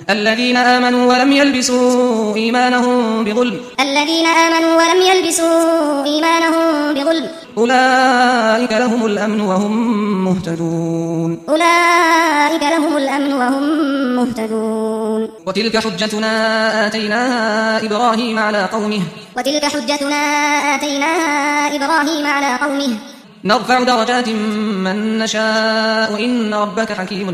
الذين آمنوا ولم يلبسوا إيمانهم بظلم أولئك لهم الأمن وهم مهتدون وتلك حجتنا آتيناها إبراهيم على قومه نرفع درجات من نشاء إن ربك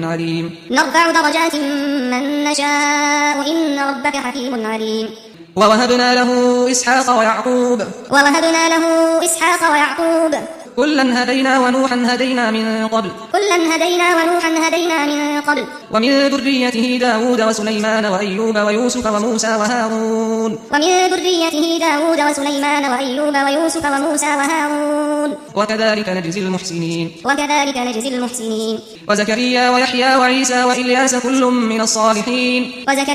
حكيم عليم ووهبنا له إسحاق ويعقوب كلا هدينا ونوحا هدينا من قبل ومن ذريته داود وسليمان وأيوب ويوسف وموسى وهارون وكذلك نجزي المحسنين وزكريا ويحيى وعيسى وإلياس كل من الصالحين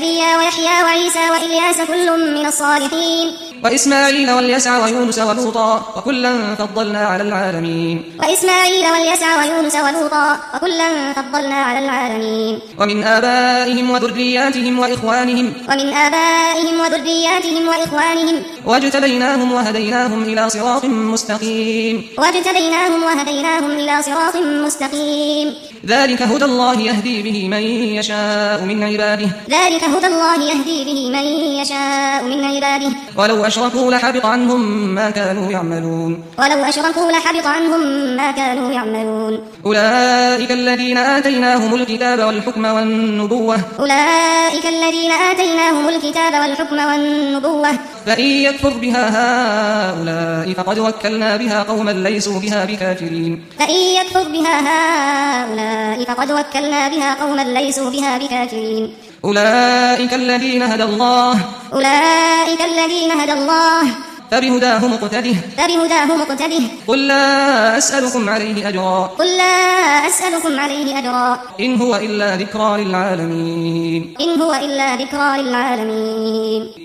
وإسماعيل واليسع ويونس ولوطا وكلا فضلنا على العالمين ومن آبائهم وذرياتهم وإخوانهم واجتبيناهم وهديناهم إلى صراط مستقيم ذلك هدى الله يهدي به من يشاء من عباده ولو أشركوا لحبط عنهم ما كانوا يعملون أولئك الذين آتيناهم الكتاب والحكم والنبوة فإن يكفر بها هؤلاء فقد وكلنا بها قوما ليسوا بها بكافرين أولئك الذين هدى الله فبهداه مقتده قل لا أسألكم عليه أجرا إن هو إلا ذكرى للعالمين